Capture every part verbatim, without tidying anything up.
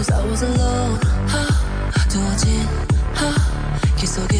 Cause I was alone. 두어진 길 속에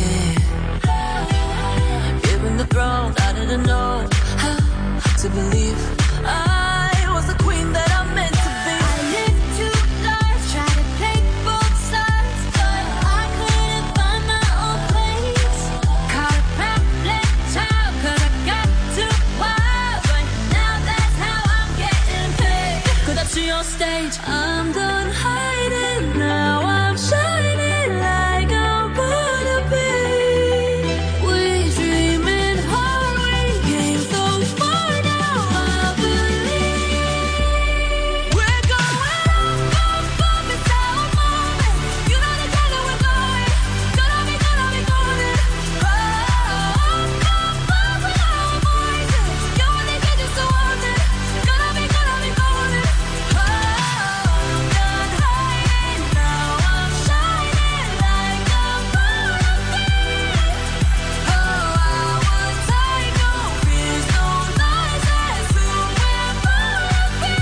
Given the throne, I didn't know how to believe I was the queen that I meant to be. I lived two lives, tried to play both sides, but I couldn't find my own place. Caught a pamphlet child, cause I got too wild, but now that's how I'm getting paid. Cause up to your stage, I'm done hiding, now I'm shining like I'm born to be. We dreaming hard, we came so far, now I believe. We're going up, up, up, it's our moment. You know the time that we're going. Gonna be, gonna be golden. Oh, up, up, up with our voices. You only get just to want it. Gonna be, gonna be golden. Oh, I'm done hiding, now I'm shining like I'm born to be. Oh, I would take no fears, no lies, that's who we're born to be.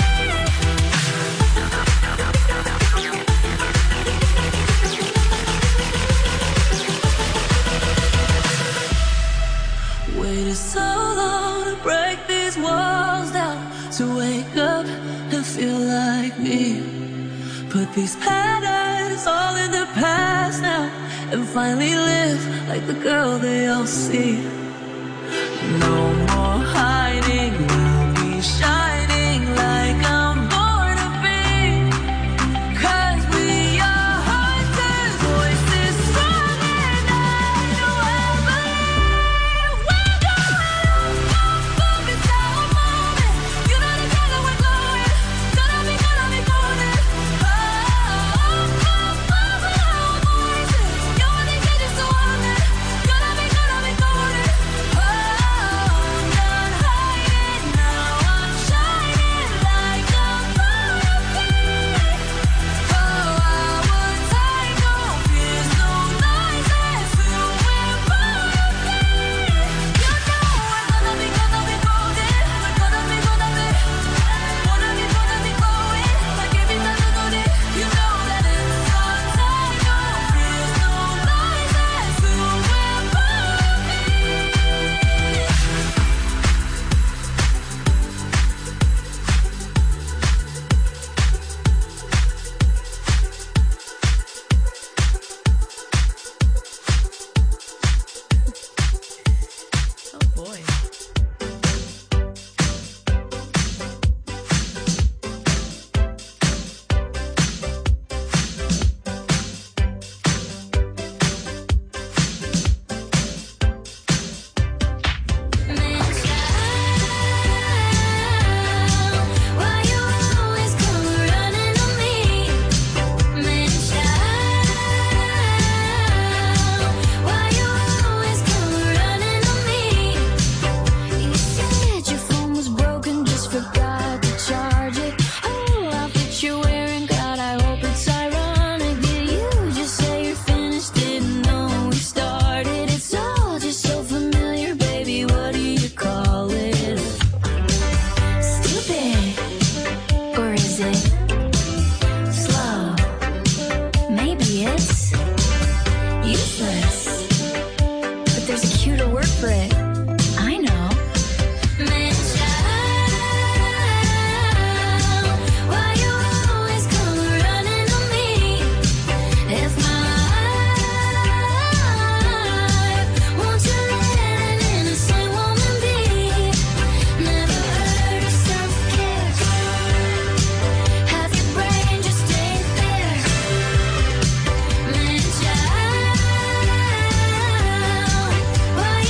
Waited so long to break these walls down, to wake up and feel like me. Put these patterns all in the past now, and finally live like the girl they all see. No more hiding, I'll be shining like I'm born to be. Cause we are hunters, voices strong and I know I believe. We're going up, up, it's our moment. You know the time that we're going. Gonna be, gonna be golden. Oh, up, up, up with our voices. You only get just to want it. Gonna be, gonna be golden. Oh, I'm done hiding, now I'm shining like I'm born to be. Oh, I would take no fears, no lies, that's who we're born to be. You know we're gonna be, gonna be golden. We're gonna be, gonna be, wanna be, gonna be glowing like every time you go there. You know that it's our time. No fears, no lies, that's who we're born to be. Oh boy. Why you always come running on me? Man, why you always come running on me? You said your phone was broken, just forgot to charge it. Oh, outfit you're wearing, God, I hope it's ironic. Did you just say you're finished? Didn't know we started. It's all just so familiar, baby. What do you call it? Stupid, or is it slow? Maybe it's useless, but there's a cuter word for it. I know. Man, why you always come running on me? If my life, won't you let an innocent woman be? Never heard of self-care. Have your brain just ain't there. Man, child, why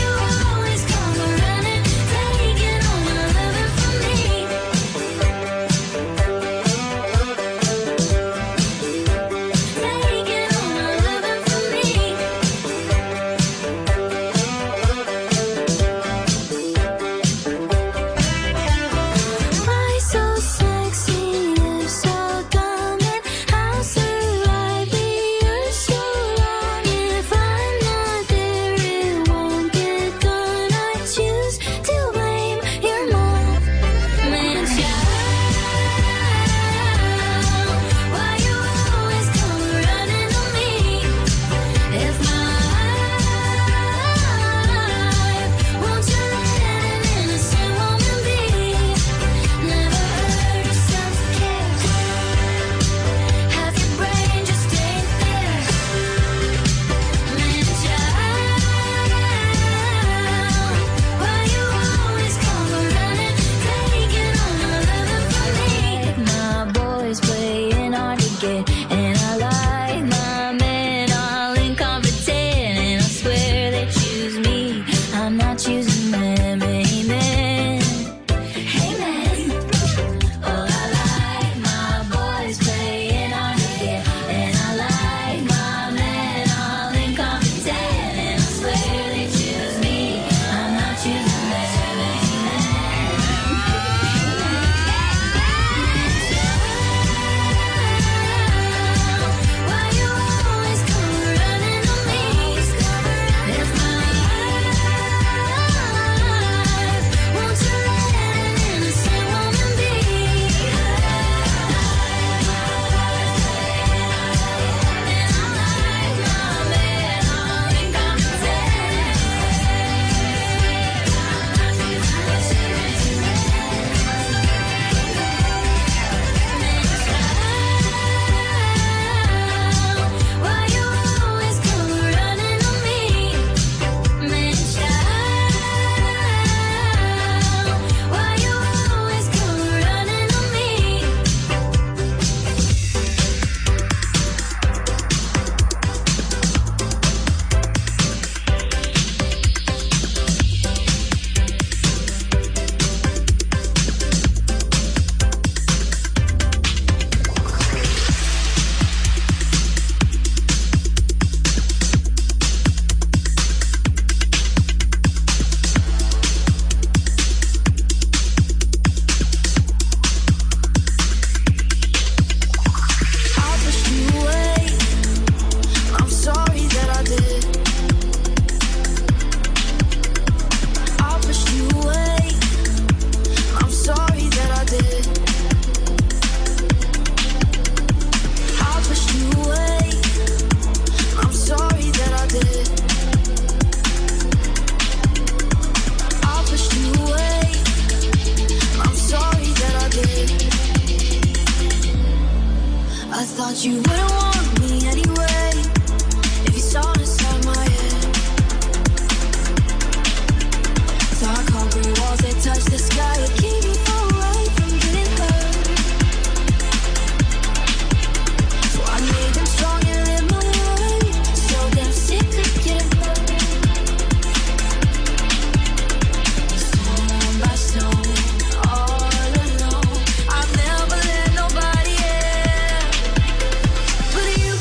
I'm not choosing them. Amen. Amen. Oh, I like my boys playing on the gear, and I like my men all incompetent, and I swear they choose me. I'm not choosing them. Why you always come running on me? It's my life. Won't you let an innocent woman be? And I like my men all incompetent. Why you always come running on me? Man, child, why you always come running on me? I pushed you away. I'm sorry that I did. I pushed you away. I'm sorry that I did. I pushed you away. I'm sorry that I did. I pushed you away. I'm sorry that I did. I thought you wouldn't want me anyway if you saw inside my head. Dark concrete walls that touch the sky would keep me away from getting hurt. So I made them strong and live my life. So damn sick of getting hurt. Stone by stone, all alone. I've never let nobody in. But you,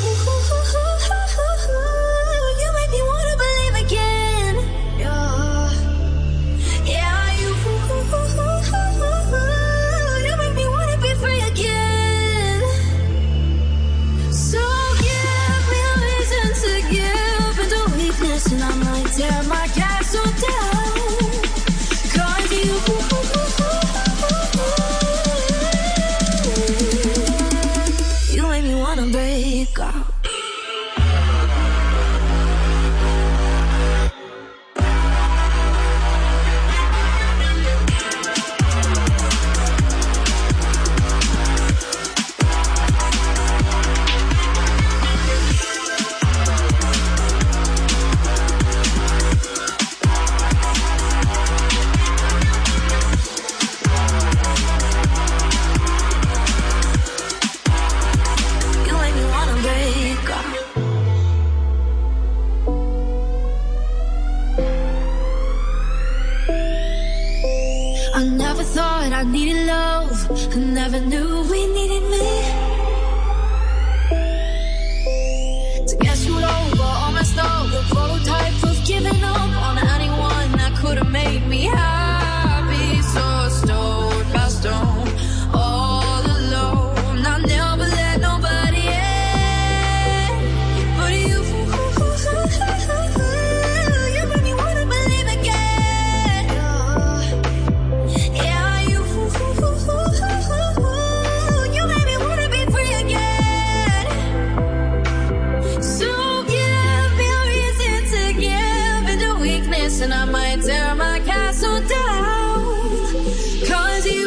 you make me wanna believe again. Yeah, yeah, you, you make me wanna be free again. So give me a reason to give into weakness, and I might tear my castle down. 'Cause you, you make me wanna break out. You make me wanna break out. I never thought I needed love. I never knew we needed me. To get screwed over, all messed up, the prototype of giving up on anyone that could have made me happy. So stone by stone, all alone. I never let nobody in. But you, you make me wanna believe again. Yeah, you, you make me wanna be free again. So give me a reason to give into weakness, and I might tear my castle down. 'Cause you,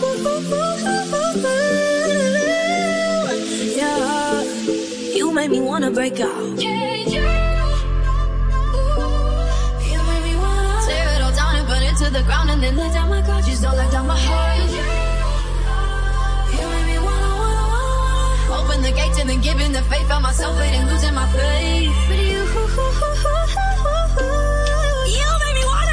yeah, you make me wanna break out. Yeah, you, you make me wanna tear it all down and burn it to the ground, and then let down my guard. Just don't let down my heart. You make me wanna, wanna, wanna open the gates and then giving the faith. Found myself waiting, losing my faith. But you, you make me wanna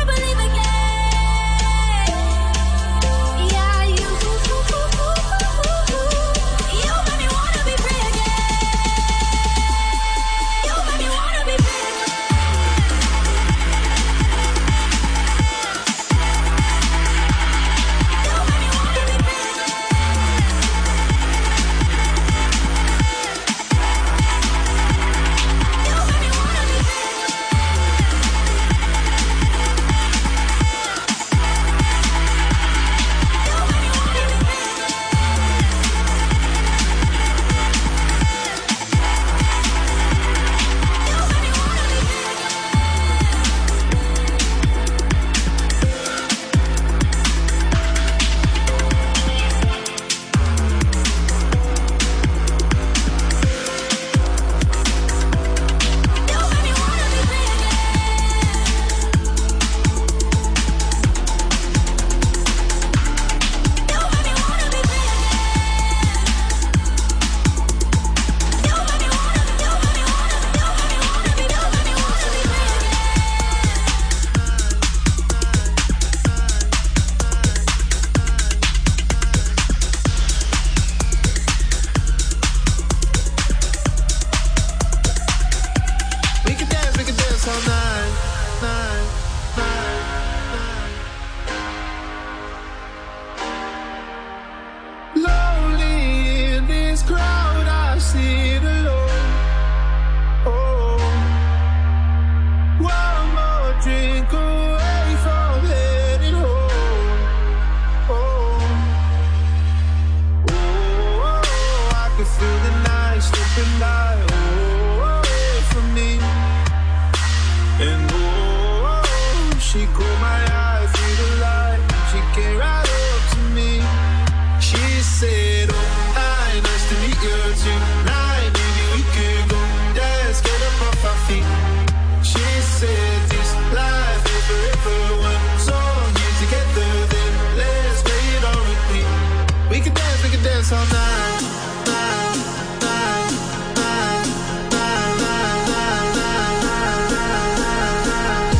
She caught my eye through the light. She came right up to me. She said, oh, hi, nice to meet you tonight. Maybe we could go dance, get up off our feet. She said, this life is forever. One song here together, then let's play it on repeat. We can dance, we can dance all night. Night, night, night, night, night, night, night, night, night.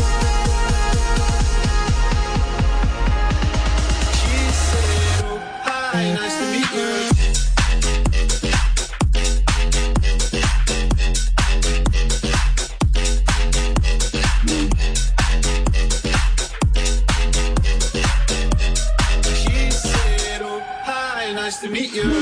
She said, oh, hi, nice to meet you. Nice to meet you.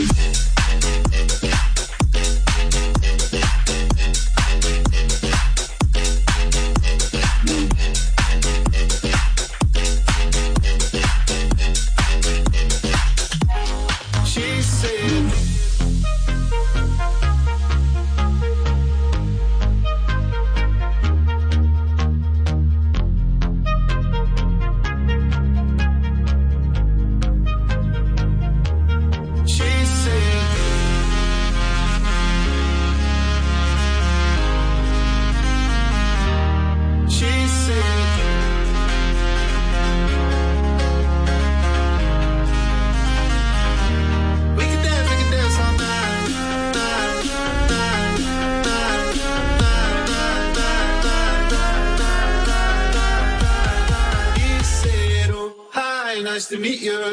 She said, nice to meet you.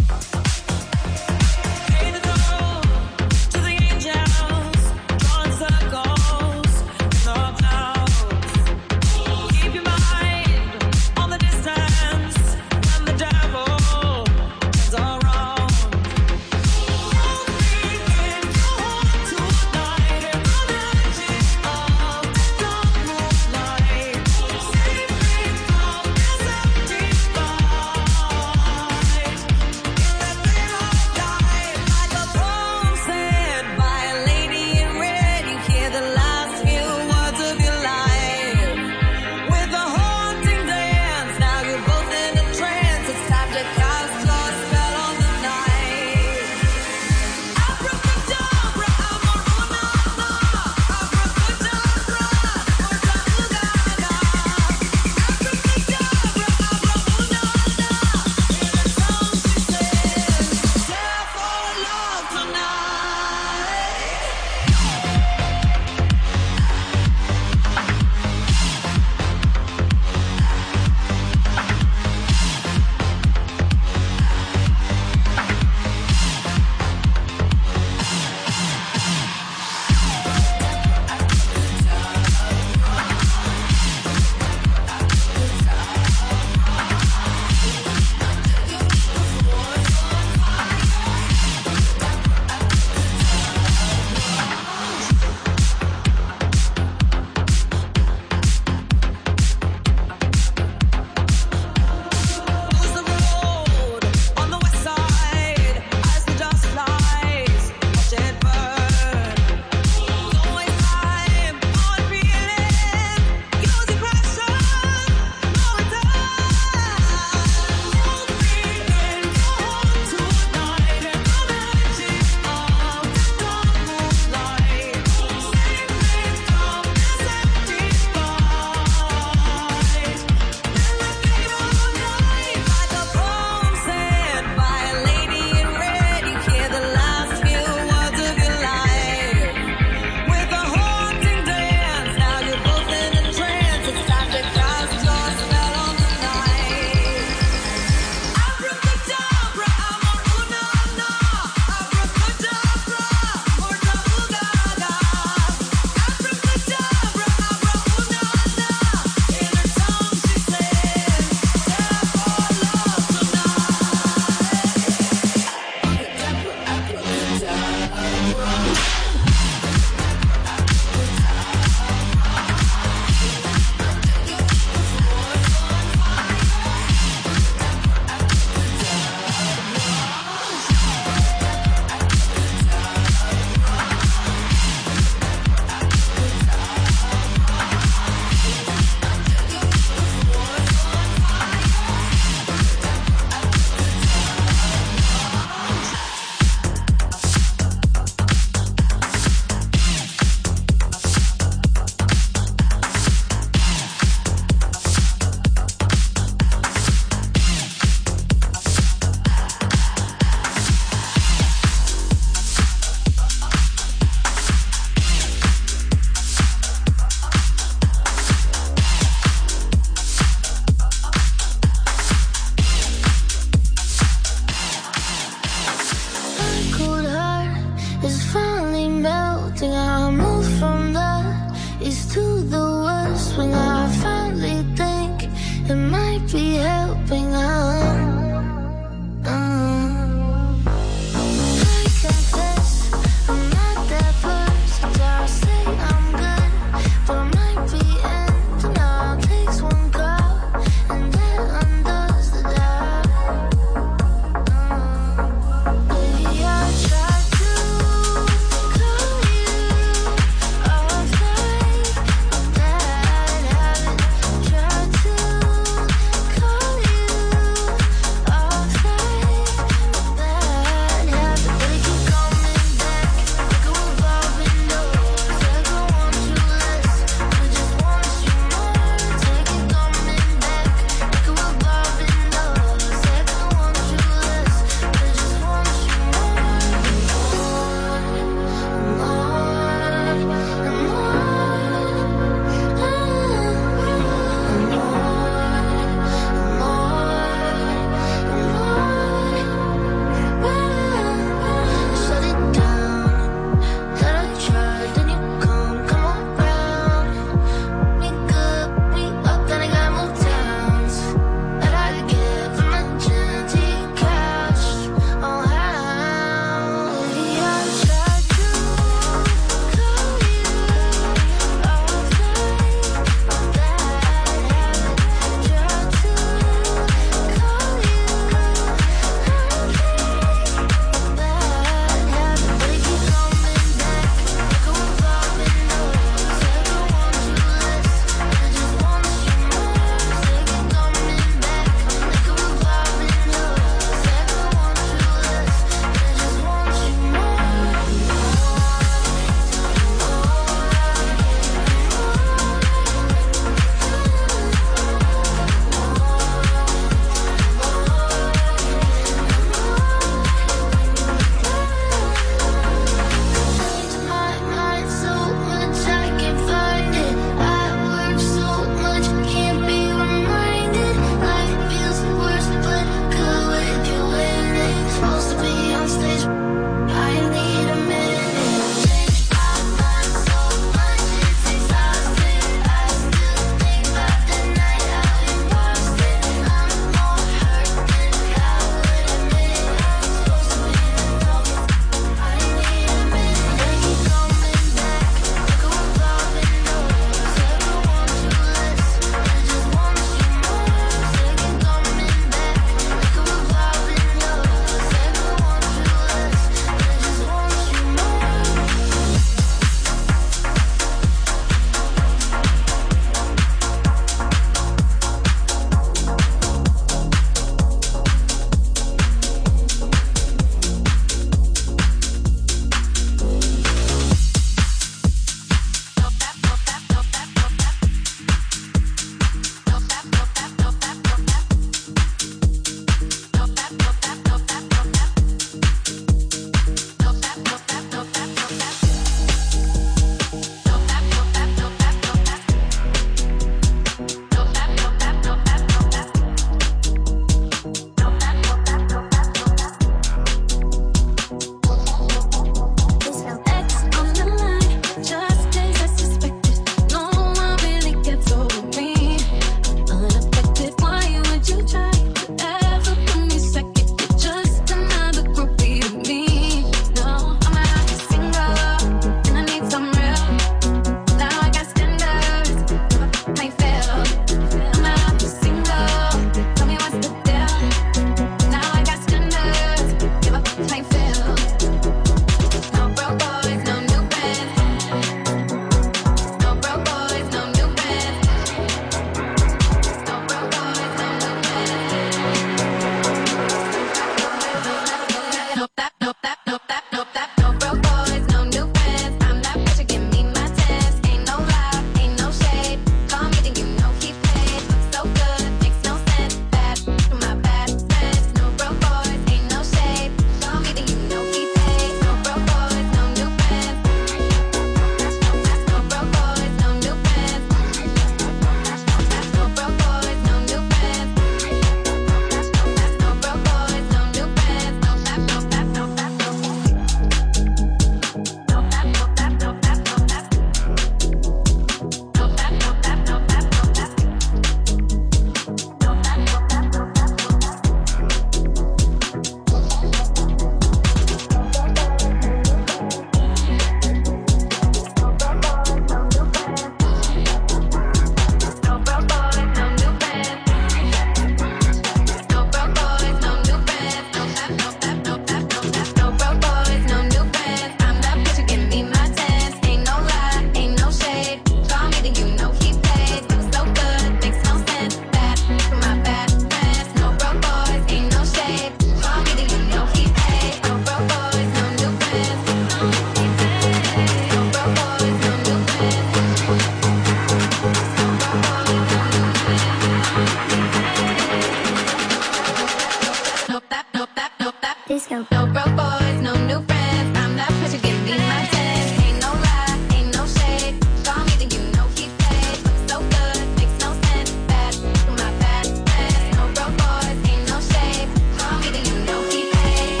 friends, no, no broke boys, no new friends. I'm that person, give me my ten. Ain't no lie, ain't no shade. Call me, then you know he paid. Looks so good, makes no sense. Bad, my bad friends, no broke boys, ain't no shade. Call me, then you know he paid.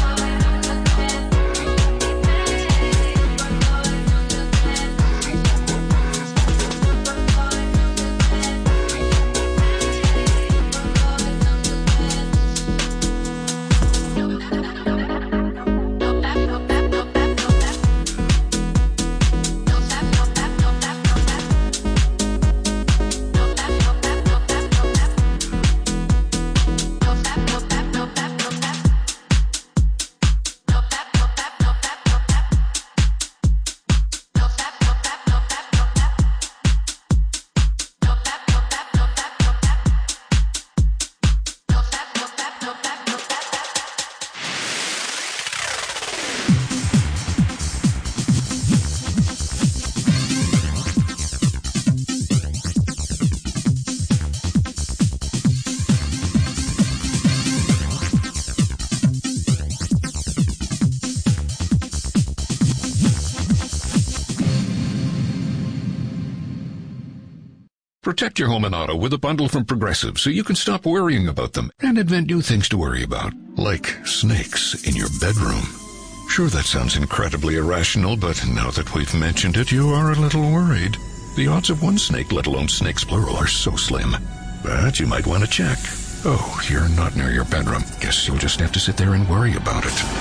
Protect your home and auto with a bundle from Progressive so you can stop worrying about them and invent new things to worry about, like snakes in your bedroom. Sure, that sounds incredibly irrational, but now that we've mentioned it, you are a little worried. The odds of one snake, let alone snakes plural, are so slim. But you might want to check. Oh, you're not near your bedroom. Guess you'll just have to sit there and worry about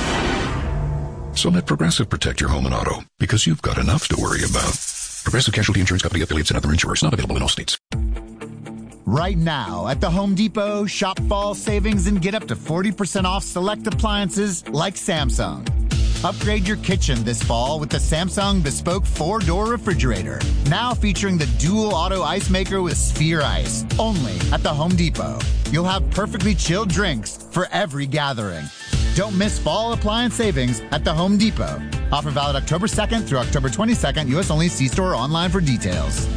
it. So let Progressive protect your home and auto, because you've got enough to worry about. Progressive Casualty Insurance Company, affiliates, and other insurers. Not available in all states. Right now at the Home Depot, shop fall savings and get up to forty percent off select appliances like Samsung. Upgrade your kitchen this fall with the Samsung Bespoke four-door refrigerator. Now featuring the dual auto ice maker with Sphere Ice. Only at the Home Depot. You'll have perfectly chilled drinks for every gathering. Don't miss fall appliance savings at the Home Depot. Offer valid October second through October twenty-second. U S only. See store or online for details.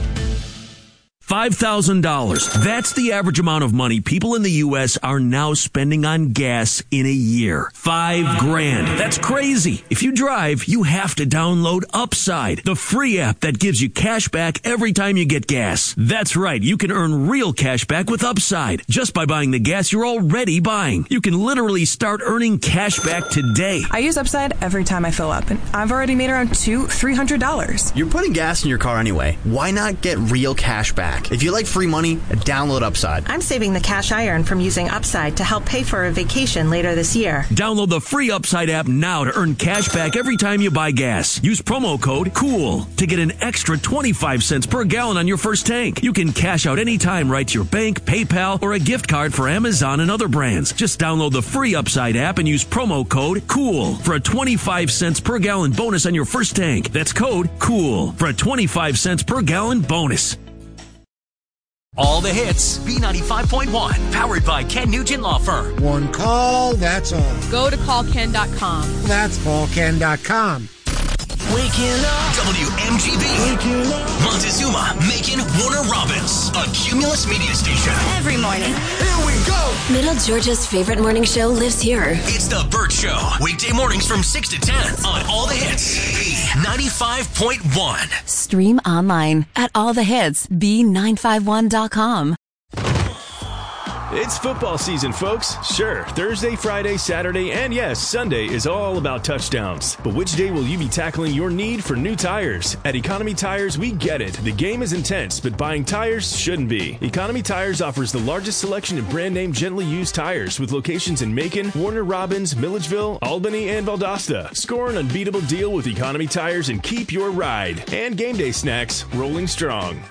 five thousand dollars. That's the average amount of money people in the U S are now spending on gas in a year. Five grand. That's crazy. If you drive, you have to download Upside, the free app that gives you cash back every time you get gas. That's right. You can earn real cash back with Upside just by buying the gas you're already buying. You can literally start earning cash back today. I use Upside every time I fill up, and I've already made around two, three hundred dollars. You're putting gas in your car anyway. Why not get real cash back? If you like free money, download Upside. I'm saving the cash I earn from using Upside to help pay for a vacation later this year. Download the free Upside app now to earn cash back every time you buy gas. Use promo code COOL to get an extra twenty-five cents per gallon on your first tank. You can cash out anytime right to your bank, PayPal, or a gift card for Amazon and other brands. Just download the free Upside app and use promo code COOL for a twenty-five cents per gallon bonus on your first tank. That's code COOL for a twenty-five cents per gallon bonus. All the hits, B ninety-five point one, powered by Ken Nugent Law Firm. One call, that's all. Go to call ken dot com. That's call ken dot com. Waking up. W M G B. Waking up. Montezuma, Macon, Warner Robins. A Cumulus media station. Every morning. Here we go. Middle Georgia's favorite morning show lives here. It's The Burt Show. Weekday mornings from six to ten on All the Hits. B ninety-five point one. Stream online at all the hits b nine five one dot com. It's football season, folks. Sure, Thursday, Friday, Saturday, and yes, Sunday is all about touchdowns. But which day will you be tackling your need for new tires? At Economy Tires, we get it. The game is intense, but buying tires shouldn't be. Economy Tires offers the largest selection of brand name gently used tires with locations in Macon, Warner Robins, Milledgeville, Albany, and Valdosta. Score an unbeatable deal with Economy Tires and keep your ride. And game day snacks rolling strong.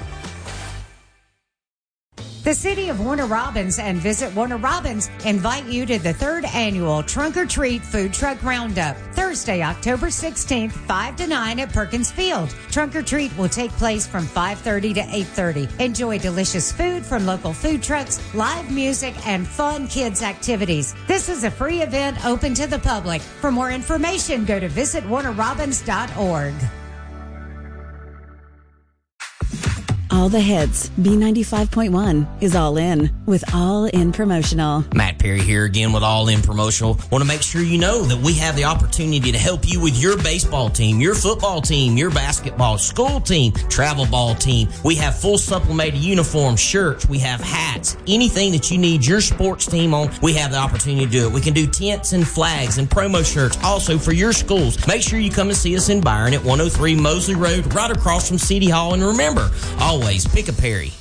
The City of Warner Robins and Visit Warner Robins invite you to the third annual Trunk or Treat Food Truck Roundup, Thursday, October sixteenth, five to nine at Perkins Field. Trunk or Treat will take place from five thirty to eight thirty. Enjoy delicious food from local food trucks, live music, and fun kids activities. This is a free event open to the public. For more information, go to visit warner robins dot org. All the hits. B ninety-five point one is all in with All In Promotional. Matt Perry here again with All In Promotional. Want to make sure you know that we have the opportunity to help you with your baseball team, your football team, your basketball, school team, travel ball team. We have full supplemented uniforms, shirts, we have hats, anything that you need your sports team on, we have the opportunity to do it. We can do tents and flags and promo shirts also for your schools. Make sure you come and see us in Byron at one oh three Mosley Road, right across from City Hall. And remember, always pick a Perry.